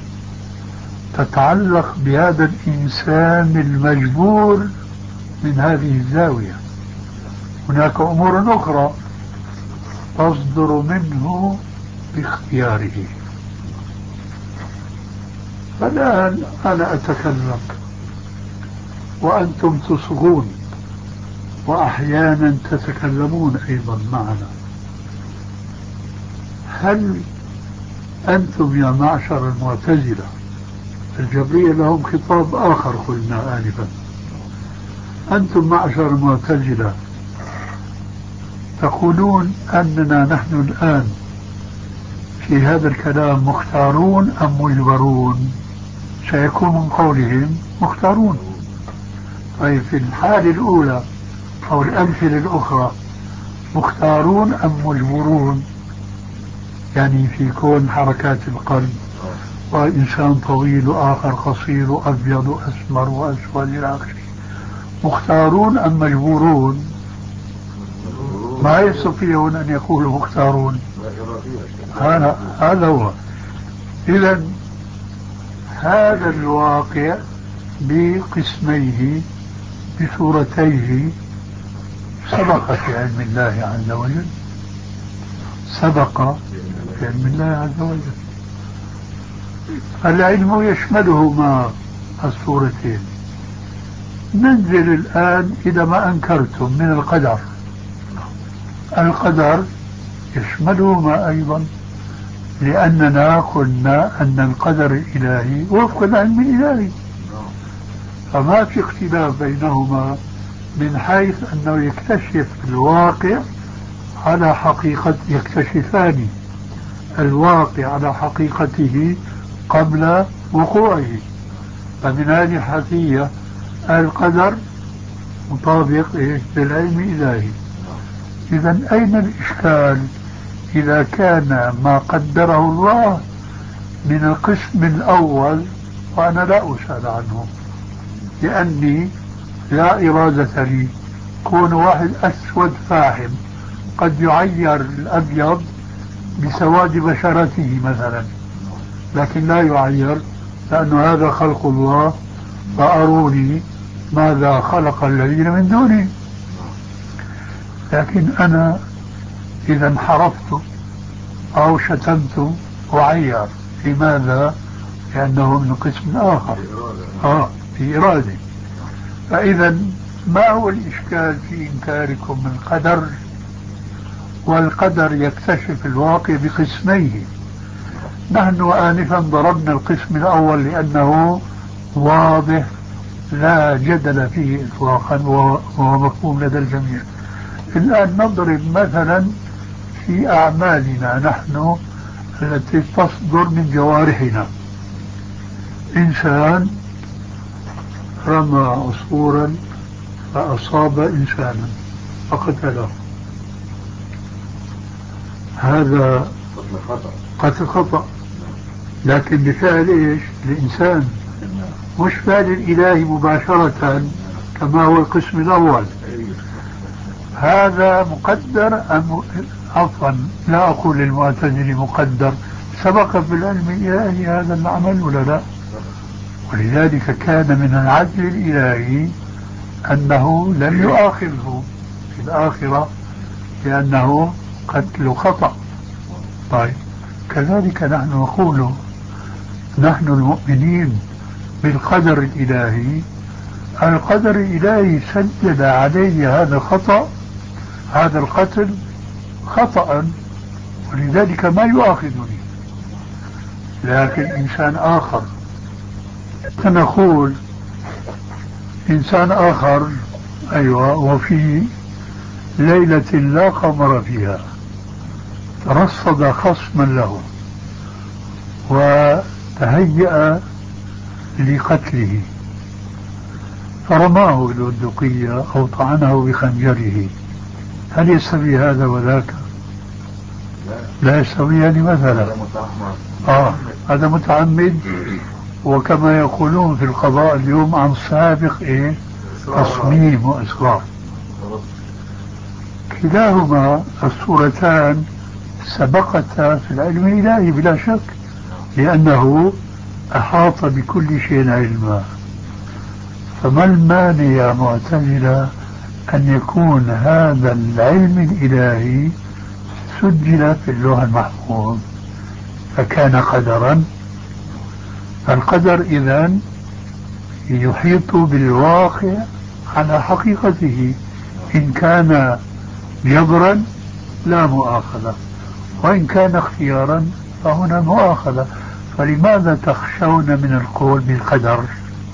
تتعلق بهذا الإنسان المجبور من هذه الزاوية. هناك أمور أخرى تصدر منه باختياره. فالآن أنا أتكلم وأنتم تصغون، وأحيانا تتكلمون أيضا معنا. هل أنتم يا معشر المعتزلة، الجبرية لهم خطاب آخر قلنا آنفا، أنتم معشر المعتزلة تقولون أننا نحن الآن في هذا الكلام مختارون أم مجبرون؟ سيكون من قولهم مختارون. طيب في الحالة الأولى أو الأمثلة الأخرى مختارون أم مجبرون؟ يعني في كون حركات القلب، وإنسان طويل وآخر قصير وأبيض وأسمر وأسود إلى آخره، مختارون أم مجبورون؟ ما يستطيعون أن يقولوا مختارون. هذا هذا هو. إذن هذا الواقع بقسميه بصورتيه سبق في علم الله عز وجل، سبق في علم الله عز وجل. العلم يشملهما الصورتين. ننزل الآن إلى ما أنكرتم من القدر. القدر يشملهما أيضا، لأننا قلنا أن القدر الإلهي وفق العلم الإلهي، فما في اختلاف بينهما من حيث أنه يكتشف الواقع على حقيقة، يكتشفان الواقع على حقيقته قبل وقوعه. فمن هذه الحيثية القدر مطابق للعلم الإلهي. إذن أين الإشكال إذا كان ما قدره الله من القسم الأول وأنا لا أسأل عنه، لأني لا إرادة لي. كون واحد أسود فاحم قد يعير الأبيض بسواد بشرته مثلا، لكن لا يعير، لأن هذا خلق الله، فأروني ماذا خلق الذين من دونه. لكن أنا إذا انحرفت أو شتمت أعير، لماذا؟ لأنه من قسم آخر، آه في إرادة. فإذا ما هو الإشكال في إنكاركم من قدر؟ والقدر يكتشف الواقع بقسميه. نحن آنفا ضربنا القسم الأول لأنه واضح لا جدل فيه إطلاقا وهو مفهوم لدى الجميع. الآن نضرب مثلا في أعمالنا نحن التي تصدر من جوارحنا. إنسان رمى عصفورا فأصاب إنسانا فقتله، هذا قتل خطأ، لكن بفعل إيش؟ الإنسان، مش فعل الإله مباشرة كما هو القسم الأول. هذا مقدر أم عفوا لا أقول للمعتزلة مقدر، سبق في العلم الإلهي هذا العمل ولا لا؟ ولذلك كان من العدل الإلهي أنه لم يؤاخذه في الآخرة لأنه قتل خطأ. طيب كذلك نحن نقول نحن المؤمنين بالقدر الإلهي، القدر الإلهي سجل عليه هذا الخطأ، هذا القتل خطأ، ولذلك ما يؤاخذني. لكن إنسان آخر، نقول إنسان آخر أيوة وفي ليلة لا قمر فيها رصد خصما له وتهيأ لقتله فرماه بالبندقية أو طعنه بخنجره، هل يستوي هذا وذاك؟ لا يستويان مثلا. آه هذا متعمد، وكما يقولون في القضاء اليوم عن سابق إيه؟ تصميم وإصرار. كلاهما الصورتان سبقتا في العلم الإلهي بلا شك، لأنه أحاط بكل شيء علما. فما المانع يا معتزلة أن يكون هذا العلم الإلهي سجل في اللوح المحفوظ فكان قدرا؟ القدر إذن يحيط بالواقع على حقيقته، إن كان جبرا لا مؤاخذة، وإن كان اختيارا فهنا مؤاخذة. فلماذا تخشون من القول بالقدر؟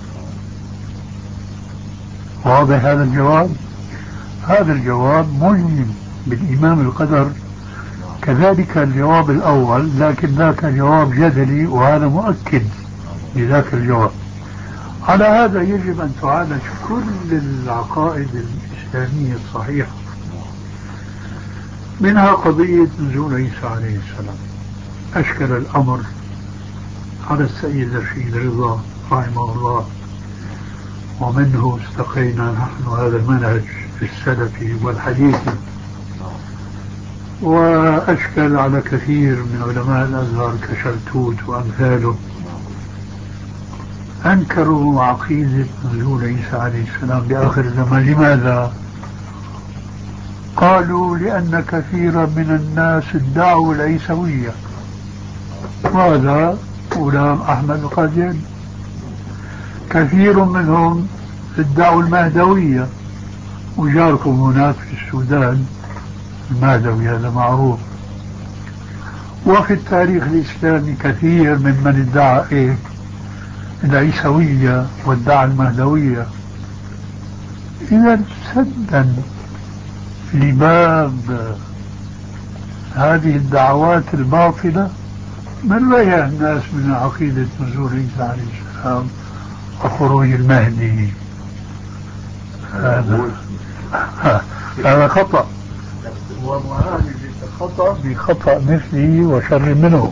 واضح هذا الجواب؟ هذا الجواب ملزم بالإيمان بالقدر، كذلك الجواب الأول، لكن ذاك جواب جدلي وهذا مؤكد لذاك الجواب. على هذا يجب أن تعالج كل العقائد الإسلامية الصحيحة، منها قضية نزول عيسى عليه السلام. أشكل الأمر على السيد رشيد رضا رحمه الله، ومنه استقينا نحن هذا المنهج السلفي والحديثي، وأشكل على كثير من علماء الأزهر كشلتوت وأمثاله، أنكروا عقيدة نزول عيسى عليه السلام بآخر الزمان. لماذا؟ قالوا لأن كثيرا من الناس ادعوا العيسوية، وهذا غلام أحمد القادياني. كثير منهم ادعوا المهدوية، وجاركم هناك في السودان المهدوي هذا معروف. وفي التاريخ الإسلامي كثير ممن ادعى إيه؟ العيسوية وادعى المهدوية. إذا سدا لباب هذه الدعوات الباطلة من ريح الناس من عقيدة نزول عيسى عليه السلام وخروج المهدي. هذا هذا خطأ، ومعالج الخطأ بخطأ مثلي وشر منه.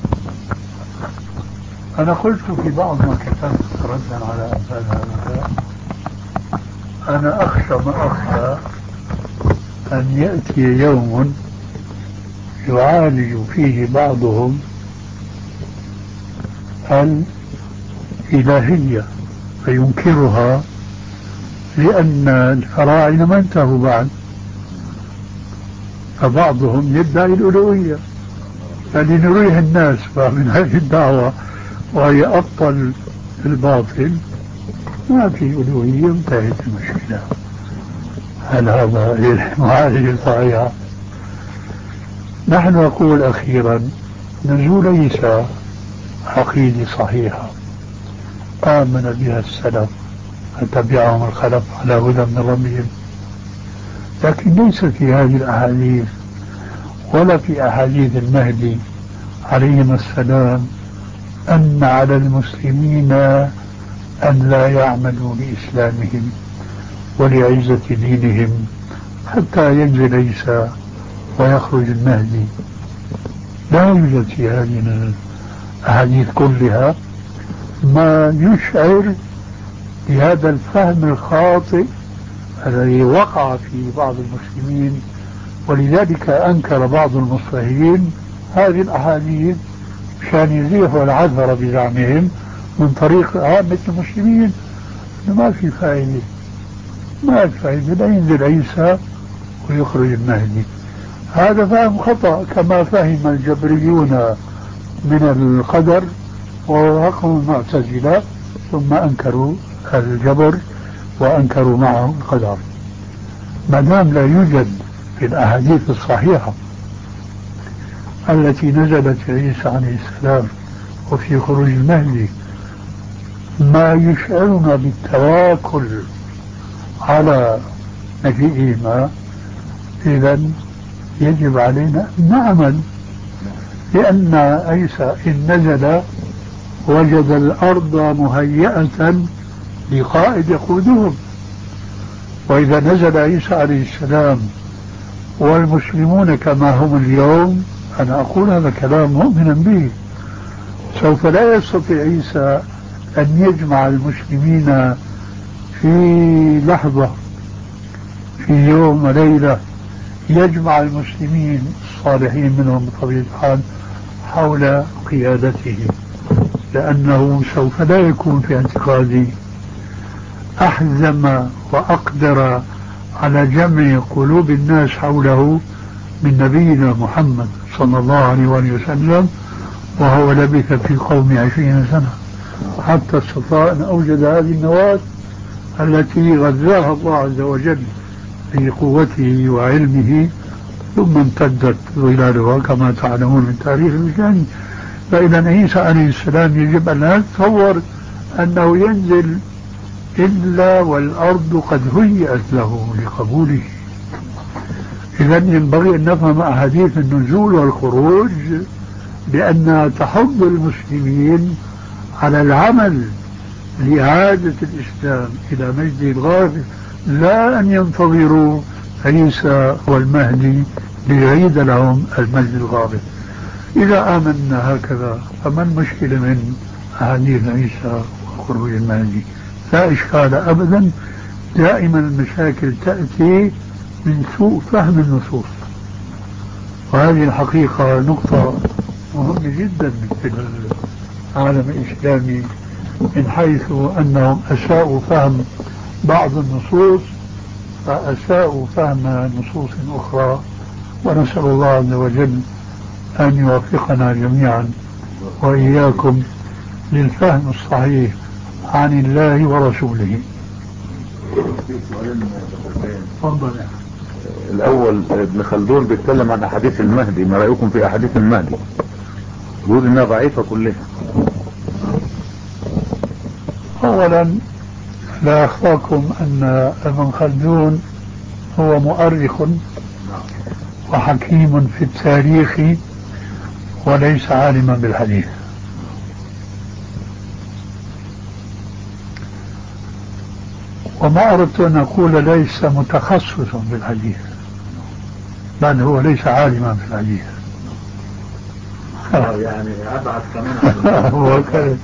أنا قلت في بعض ما كتبت ردا على أمثال هذا، أنا أخشى ما أخشى أن يأتي يوم يعالج فيه بعضهم الإلهية فينكرها، لأن الفراعنة ما انتهوا بعد، فبعضهم يدعي الألوهية. فلنريه الناس من هذه الدعوة وهي أبطل الباطل، ما في ألوهية، انتهت المشكلة. هل هذا معالجة صحيحة؟ نحن نقول أخيرا نزول عيسى عقيدة صحيحة آمن بها السلف فتبعهم الخلف على هدى من ربهم، لكن ليس في هذه الأحاديث ولا في أحاديث المهدي عليهم السلام أن على المسلمين أن لا يعملوا بإسلامهم ولعزة دينهم حتى ينزل عيسى ويخرج المهدي. لا يوجد في هذه الأحاديث كلها ما يشعر بهذا الفهم الخاطئ الذي وقع في بعض المسلمين، ولذلك أنكر بعض المصلحين هذه الأحاديث مشان يزيحوا العذر بزعمهم من طريق عامة المسلمين. ما في فائدة، ما في فائدة، لا ينزل عيسى ويخرج المهدي. هذا فهم خطأ كما فهم الجبريون من القدر ووافقوا المعتزلة ثم أنكروا الجبر وأنكروا معه القدر. ما دام لا يوجد في الأحاديث الصحيحة التي نزلت في عيسى عليه السلام وفي خروج المهدي ما يشعرنا بالتواكل على مجيئهما، إذن يجب علينا أن نعمل، لأن عيسى إن نزل وجد الأرض مهيئة لقائد يقودهم. وإذا نزل عيسى عليه السلام والمسلمون كما هم اليوم، أنا أقول هذا كلام مؤمنا به، سوف لا يستطيع عيسى أن يجمع المسلمين في لحظة، في يوم وليلة، يجمع المسلمين الصالحين منهم بطبيعة الحال حول قيادته، لأنه سوف لا يكون في اعتقادي أحزم وأقدر على جمع قلوب الناس حوله من نبينا محمد صلى الله عليه وسلم، وهو لبث في قوم عشرين سنة حتى استطاع أن أوجد هذه النواة التي غذاها الله عز وجل في قوته وعلمه، ثم امتدت ظلالها كما تعلمون من تاريخ الإسلام. فإذا عيسى عليه السلام يجب أن لا نتصور أنه ينزل إلا والأرض قد هيئت له لقبوله. إذا ينبغي أن نفهم أحاديث النزول والخروج بأنها تحض المسلمين على العمل لإعادة الإسلام إلى مجده الغافل، لا أن ينتظروا عيسى والمهدي ليعيد لهم المجد الغافل. إذا آمنا هكذا فما المشكلة من أحاديث عيسى وخروج المهدي؟ لا إشكال أبدا. دائما المشاكل تأتي من سوء فهم النصوص، وهذه الحقيقة نقطة مهمة جدا في العالم الإسلامي، من حيث أنهم أساءوا فهم بعض النصوص فأساءوا فهم نصوص أخرى، ونسأل الله عز وجل أن يوفقنا جميعا وإياكم للفهم الصحيح عن الله ورسوله. تفضل. الأول ابن خلدون بيتكلم عن أحاديث المهدي، ما رأيكم في أحاديث المهدي؟ يقول إنها ضعيفة كلها. أولا لا أخفاكم أن ابن خلدون هو مؤرخ وحكيم في التاريخ وليس عالما بالحديث. وما أردت أن أقول ليس متخصصا بالحديث، بل هو ليس عالما في الحديث. يعني أبعد كمان هو كذا.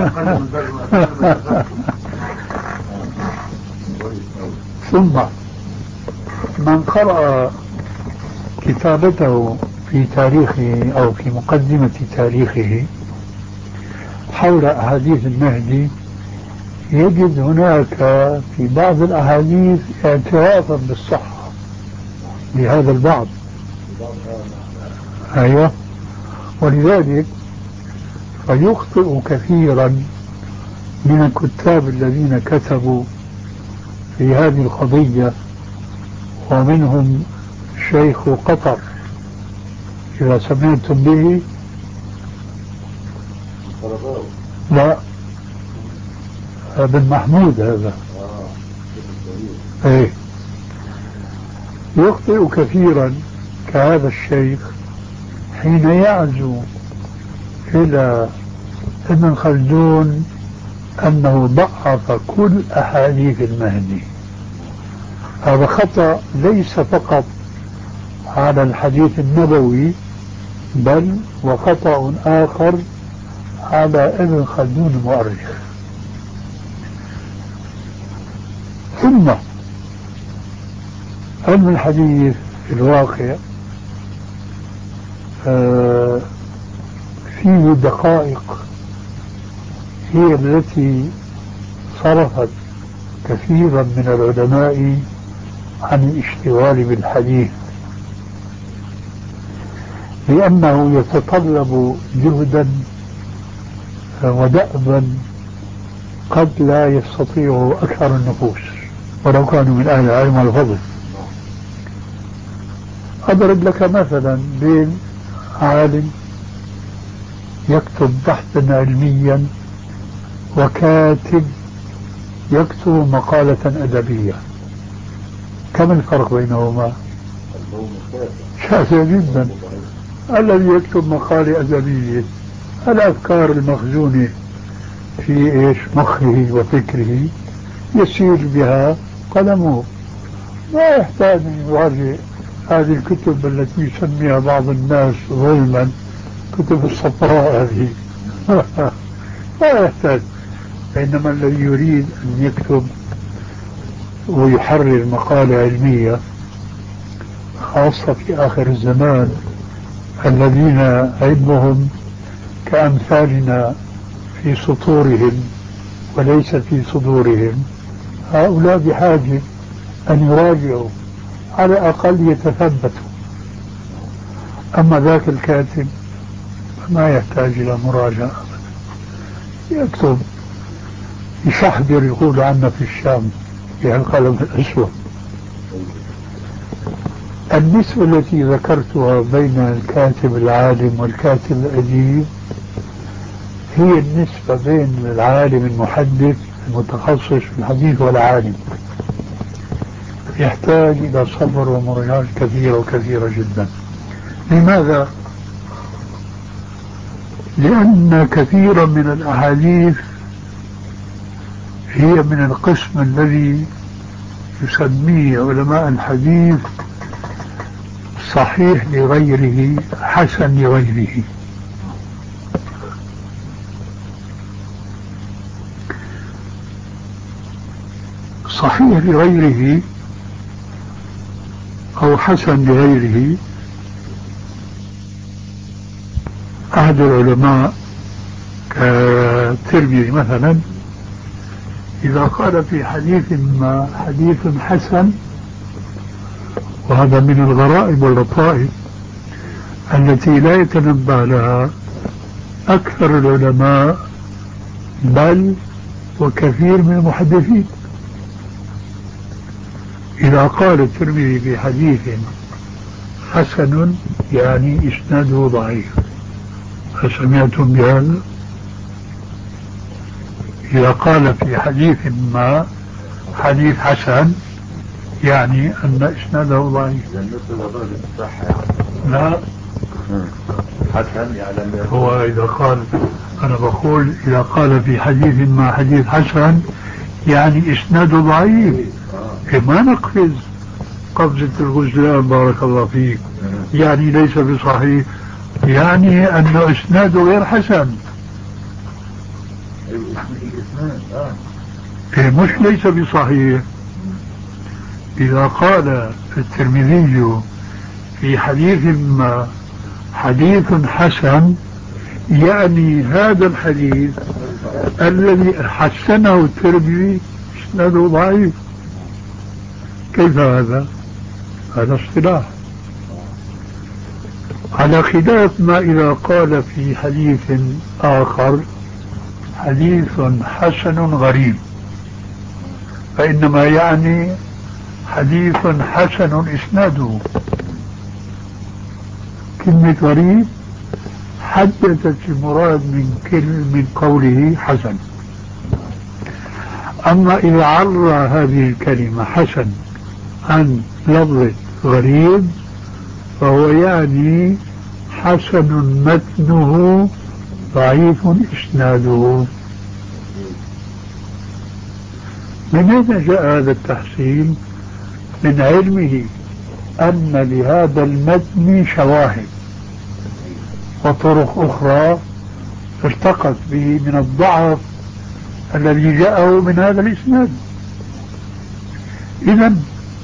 ثم من قرأ كتابته في تاريخه أو في مقدمة تاريخه حول أحاديث المهدي يجد هناك في بعض الأحاديث اعترافا بالصحة لهذا البعض. أيوة. ولذلك فيخطئ كثيرا من الكتاب الذين كتبوا في هذه القضية، ومنهم شيخ قطر إذا سمعتم به. لا، ابن محمود هذا. ايه، يخطئ كثيرا كهذا الشيخ حين يعزو إلى ابن خلدون أنه ضعف كل أحاديث المهدي. هذا خطأ ليس فقط على الحديث النبوي، بل وخطأ آخر على ابن خلدون المؤرخ. ثم علم الحديث في الواقع آه فيه دقائق هي التي صرفت كثيرا من العلماء عن الاشتغال بالحديث، لأنه يتطلب جهدا ودأبا قد لا يستطيعه أكثر النفوس ولو كانوا من أهل العلم والفضل. أضرب لك مثلا بين عالم يكتب بحثا علميا وكاتب يكتب مقالة أدبية، كم الفرق بينهما؟ شاسع جدا. الذي يكتب مقالة أدبية الأفكار المخزونة في إيش مخه وفكره يسير بها قلمه، لا يحتاج أن يراجع هذه الكتب التي يسميها بعض الناس ظلما كتب الصفراء هذه. لا يحتاج. إنما الذي يريد أن يكتب ويحرر مقالة علمية خاصة في آخر الزمان، الذين علمهم كأمثالنا في سطورهم وليس في صدورهم، هؤلاء بحاجة أن يراجعوا على الأقل يتثبتوا. أما ذاك الكاتب ما يحتاج إلى مراجعة، يكتب يشحذر يقول عنا في الشام بالقلم الأسود. النسبة التي ذكرتها بين الكاتب العالم والكاتب الأديب هي النسبة بين العالم المحدث المتخصص في الحديث والعالم، يحتاج إلى صبر ومراجعات كثيرة وكثيرة جدا. لماذا؟ لأن كثيرا من الأحاديث هي من القسم الذي يسميه علماء الحديث صحيح لغيره حسن لغيره. صحيح لغيره أو حسن لغيره، أحد العلماء كالترمذي مثلا إذا قال في حديث ما حديث حسن، وهذا من الغرائب واللطائف التي لا يتنبه لها أكثر العلماء بل وكثير من المحدثين. إذا قال الترمذي في حديث حسن يعني إسناده ضعيف، فسمعتم بهذا؟ إذا قال في حديث ما حديث حسن يعني أن إسناده ضعيف. لا حسن يعني هو إذا قال، أنا بقول إذا قال في حديث ما حديث حسن يعني إسناده ضعيف. ما نقفز قفزة الغزلان بارك الله فيك، يعني ليس بصحيح، يعني أن إسناده غير حسن. إيه مش ليس بصحيح. إذا قال الترمذي في حديث ما حديث حسن يعني هذا الحديث الذي حسنه الترمذي إسناده ضعيف. كيف هذا؟ هذا اصطلاح، على خلاف ما إذا قال في حديث آخر حديث حسن غريب، فإنما يعني حديث حسن إسناده. كلمة غريب حددت المراد من كلمة من قوله حسن. أما إذا عرى هذه الكلمة حسن عن لفظ غريب فهو يعني حسن متنه ضعيف إسناده. من أين جاء هذا التحسين؟ من علمه أن لهذا المتن شواهد وطرق أخرى ارتقت به من الضعف الذي جاءه من هذا الإسناد. إذن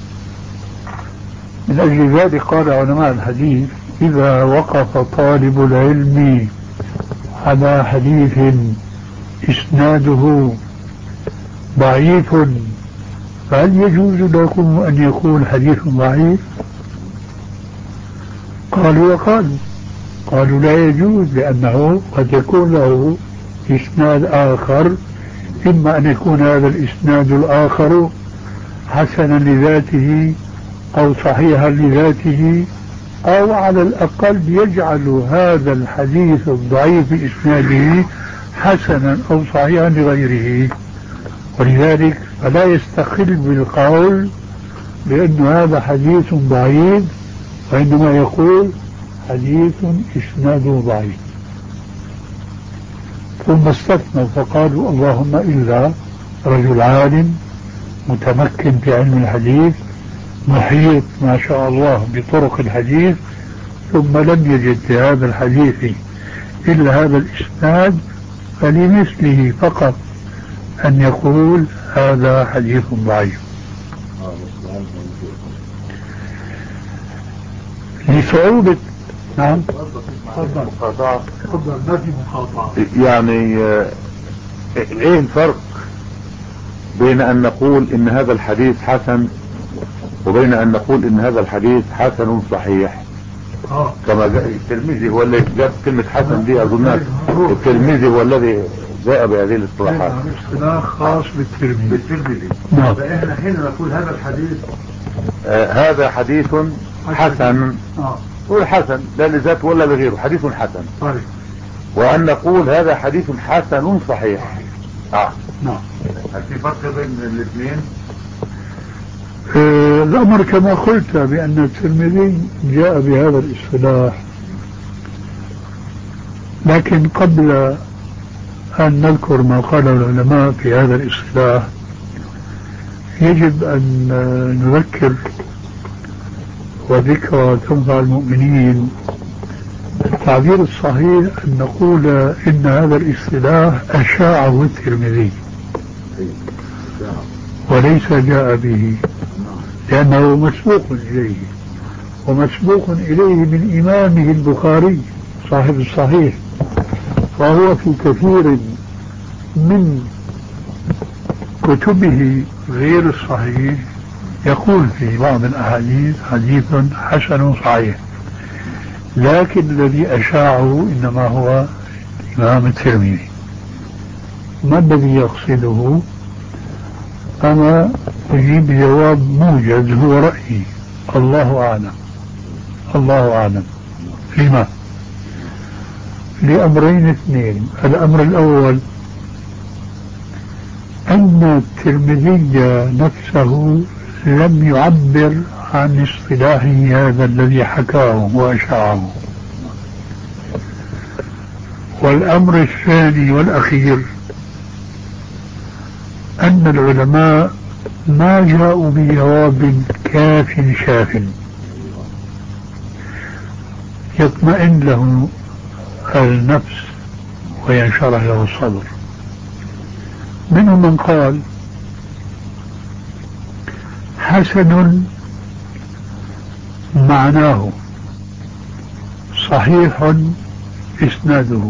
من أجل ذلك قال علماء الحديث إذا وقف طالب العلم على حديث إسناده ضعيف فهل يجوز لكم أن يكون حديث ضعيف؟ قالوا وقالوا قالوا لا يجوز، لأنه قد يكون له إسناد آخر، إما أن يكون هذا الإسناد الآخر حسنا لذاته أو صحيحا لذاته، أو على الأقل يجعل هذا الحديث الضعيف إسناده حسنا أو صحيحا لغيره. ولذلك فلا يستقل بالقول بأن هذا حديث ضعيف وإنما يقول حديث إسناده ضعيف، ثم استثنوا فقالوا اللهم إلا رجل عالم متمكن في علم الحديث محيط ما شاء الله بطرق الحديث، ثم لم يجد في هذا الحديث إلا هذا الإسناد، فلمثله فقط أن يقول هذا حديث ضعيف. لصعوبة. نعم تفضل تفضل ما في مقاطعة. يعني ايه الفرق بين ان نقول ان هذا الحديث حسن وبين ان نقول ان هذا الحديث حسن صحيح؟ آه. كما جاء الترمذي هو الذي جاب كلمة حسن دي اظن الترمذي هو الذي جاء بهذه الاصطلاحات. اصطلاح خاص بالترمذي. بالترمذي. نعم. فاحنا حين نقول هذا الحديث آه هذا حديث حسن. اه نقول حسن لا لذاته ولا لغيره، حديث حسن. طيب. وان نقول هذا حديث حسن صحيح. اه نعم. هل في فرق بين الاثنين؟ آه الامر كما قلت بان الترمذي جاء بهذا الاصطلاح، لكن قبل أن نذكر ما قاله العلماء في هذا الاصطلاح يجب أن نذكر وذكرى تنفع المؤمنين. التعبير الصحيح أن نقول إن هذا الاصطلاح أشاعه الترمذي وليس جاء به، لأنه مسبوق إليه، ومسبوق إليه من إمامه البخاري صاحب الصحيح، وهو في كثير من كتبه غير الصحيح يقول في بعض الأحاديث حديث حسن صحيح، لكن الذي أشاعه إنما هو الإمام الترمذي. ما الذي يقصده؟ أنا أجيب جواب موجز هو رأيي، الله أعلم. الله أعلم. لما؟ لأمرين اثنين. الأمر الأول أن الترمذي نفسه لم يعبر عن اصطلاحه هذا الذي حكاه وأشاعه. والأمر الثاني والأخير أن العلماء ما جاءوا بجواب كاف شاف يطمئن له النفس وينشرح له الصدر. منهم من قال حسن معناه صحيح إسناده،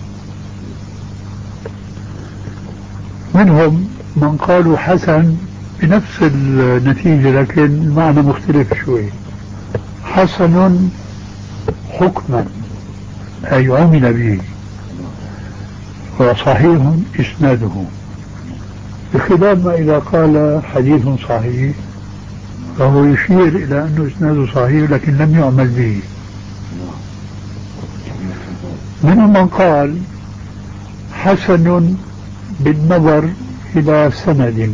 منهم من قالوا حسن بنفس النتيجة لكن المعنى مختلف شوي، حسن حكما أي عمل به، وصحيح إسناده، بخلاف ما إذا قال حديث صحيح فهو يشير إلى أنه إسناده صحيح لكن لم يعمل به. منهم من قال حسن بالنظر إلى سند،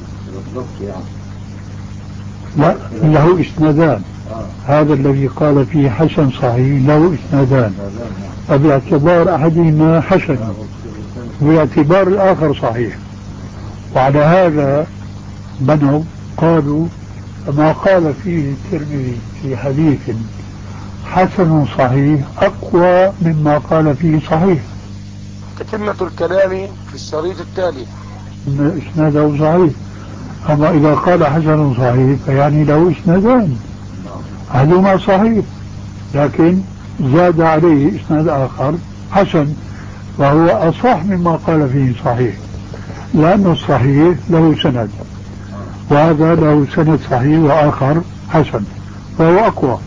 لا له إسنادان، هذا الذي قال فيه حسن صحيح له إسنادان، فباعتبار أحدهما حسن وباعتبار الآخر صحيح. وعلى هذا بنوا قالوا ما قال فيه الترمذي في حديث حسن صحيح أقوى مما قال فيه صحيح. تتمة الكلام في الشريط التالي. إسناده صحيح، أما إذا قال حسن صحيح فيعني له إسنادان، أحدهما صحيح لكن زاد عليه إسناد آخر حسن، وهو أصح مما قال فيه صحيح، لأن الصحيح له سند وهذا له سند صحيح وآخر حسن فهو أقوى.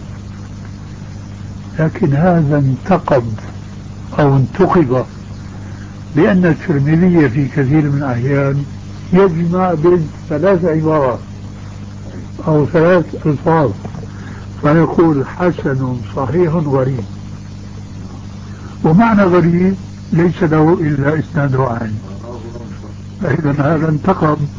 لكن هذا انتقد أو انتقد بأن الترمذي في كثير من الأحيان يجمع بين ثلاث عبارات أو ثلاث ألفاظ، فيقول حسن صحيح غريب، ومعنى غريب ليس له إلا إسناد عالي. فإذا هذا انتقد